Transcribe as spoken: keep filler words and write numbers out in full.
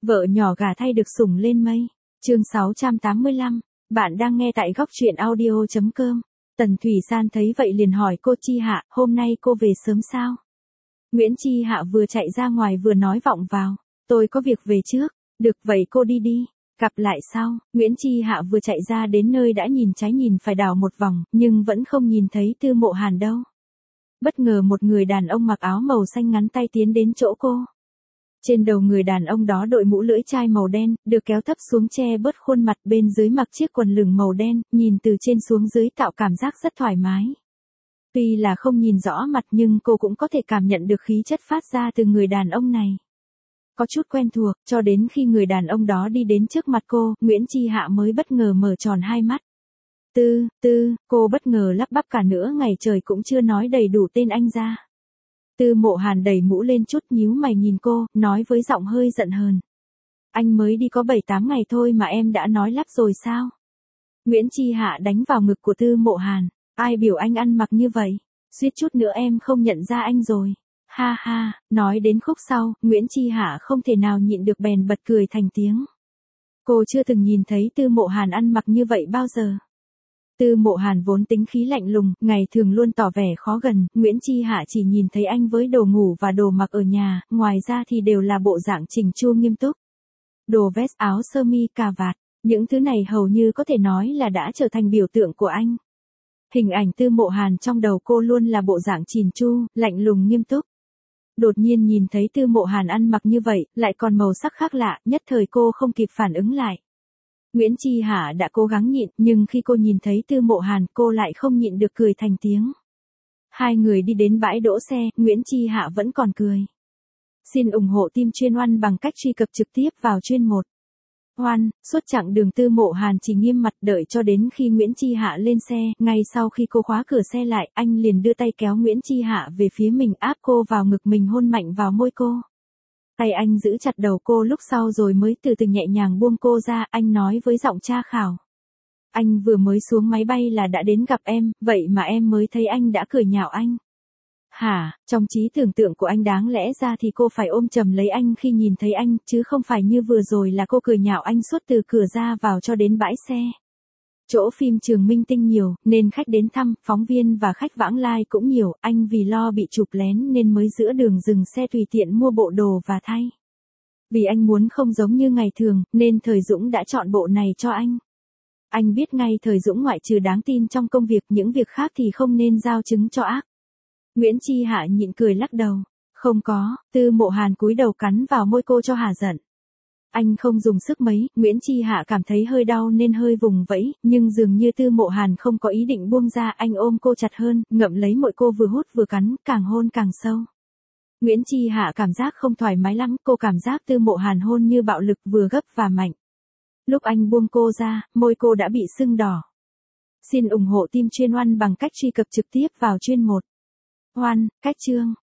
Vợ nhỏ gà thay được sủng lên mây. Chương sáu trăm tám mươi lăm, bạn đang nghe tại góc truyện audio chấm com. Tần Thủy San thấy vậy liền hỏi cô Chi Hạ, hôm nay cô về sớm sao? Nguyễn Chi Hạ vừa chạy ra ngoài vừa nói vọng vào, tôi có việc về trước, được vậy cô đi đi, gặp lại sau. Nguyễn Chi Hạ vừa chạy ra đến nơi đã nhìn trái nhìn phải đảo một vòng, nhưng vẫn không nhìn thấy Tư Mộ Hàn đâu. Bất ngờ một người đàn ông mặc áo màu xanh ngắn tay tiến đến chỗ cô. Trên đầu người đàn ông đó đội mũ lưỡi chai màu đen, được kéo thấp xuống che bớt khuôn mặt, bên dưới mặc chiếc quần lửng màu đen, nhìn từ trên xuống dưới tạo cảm giác rất thoải mái. Tuy là không nhìn rõ mặt nhưng cô cũng có thể cảm nhận được khí chất phát ra từ người đàn ông này. Có chút quen thuộc, cho đến khi người đàn ông đó đi đến trước mặt cô, Nguyễn Chi Hạ mới bất ngờ mở tròn hai mắt. Tư, Tư, cô bất ngờ lắp bắp cả nửa ngày trời cũng chưa nói đầy đủ tên anh ra. Tư Mộ Hàn đẩy mũ lên chút nhíu mày nhìn cô, nói với giọng hơi giận hờn. Anh mới đi có bảy tám ngày thôi mà em đã nói lắp rồi sao? Nguyễn Chi Hạ đánh vào ngực của Tư Mộ Hàn. Ai biểu anh ăn mặc như vậy? Suýt chút nữa em không nhận ra anh rồi. Ha ha, nói đến khúc sau, Nguyễn Chi Hạ không thể nào nhịn được bèn bật cười thành tiếng. Cô chưa từng nhìn thấy Tư Mộ Hàn ăn mặc như vậy bao giờ. Tư Mộ Hàn vốn tính khí lạnh lùng, ngày thường luôn tỏ vẻ khó gần, Nguyễn Chi Hạ chỉ nhìn thấy anh với đồ ngủ và đồ mặc ở nhà, ngoài ra thì đều là bộ dạng chỉnh chu nghiêm túc. Đồ vest, áo sơ mi, cà vạt, những thứ này hầu như có thể nói là đã trở thành biểu tượng của anh. Hình ảnh Tư Mộ Hàn trong đầu cô luôn là bộ dạng chỉn chu, lạnh lùng nghiêm túc. Đột nhiên nhìn thấy Tư Mộ Hàn ăn mặc như vậy, lại còn màu sắc khác lạ, nhất thời cô không kịp phản ứng lại. Nguyễn Chi Hạ đã cố gắng nhịn, nhưng khi cô nhìn thấy Tư Mộ Hàn, cô lại không nhịn được cười thành tiếng. Hai người đi đến bãi đỗ xe, Nguyễn Chi Hạ vẫn còn cười. Xin ủng hộ team chuyên Oan bằng cách truy cập trực tiếp vào chuyên một. Oan, suốt chặng đường Tư Mộ Hàn chỉ nghiêm mặt đợi cho đến khi Nguyễn Chi Hạ lên xe, ngay sau khi cô khóa cửa xe lại, anh liền đưa tay kéo Nguyễn Chi Hạ về phía mình, áp cô vào ngực mình, hôn mạnh vào môi cô. Tay anh giữ chặt đầu cô lúc sau rồi mới từ từ nhẹ nhàng buông cô ra, anh nói với giọng tra khảo. Anh vừa mới xuống máy bay là đã đến gặp em, vậy mà em mới thấy anh đã cười nhạo anh. Hả, trong trí tưởng tượng của anh đáng lẽ ra thì cô phải ôm chầm lấy anh khi nhìn thấy anh, chứ không phải như vừa rồi là cô cười nhạo anh suốt từ cửa ra vào cho đến bãi xe. Chỗ phim Trường Minh Tinh nhiều, nên khách đến thăm, phóng viên và khách vãng lai cũng nhiều, anh vì lo bị chụp lén nên mới giữa đường dừng xe tùy tiện mua bộ đồ và thay. Vì anh muốn không giống như ngày thường, nên Thời Dũng đã chọn bộ này cho anh. Anh biết ngay Thời Dũng ngoại trừ đáng tin trong công việc, những việc khác thì không nên giao chứng cho ác. Nguyễn Chi Hạ nhịn cười lắc đầu. Không có, Tư Mộ Hàn cúi đầu cắn vào môi cô cho hả giận. Anh không dùng sức mấy, Nguyễn Chi Hạ cảm thấy hơi đau nên hơi vùng vẫy, nhưng dường như Tư Mộ Hàn không có ý định buông ra, anh ôm cô chặt hơn, ngậm lấy môi cô vừa hút vừa cắn, càng hôn càng sâu. Nguyễn Chi Hạ cảm giác không thoải mái lắm, cô cảm giác Tư Mộ Hàn hôn như bạo lực, vừa gấp và mạnh. Lúc anh buông cô ra, môi cô đã bị sưng đỏ. Xin ủng hộ team chuyên Oan bằng cách truy cập trực tiếp vào chuyên một. Oan, cách chương.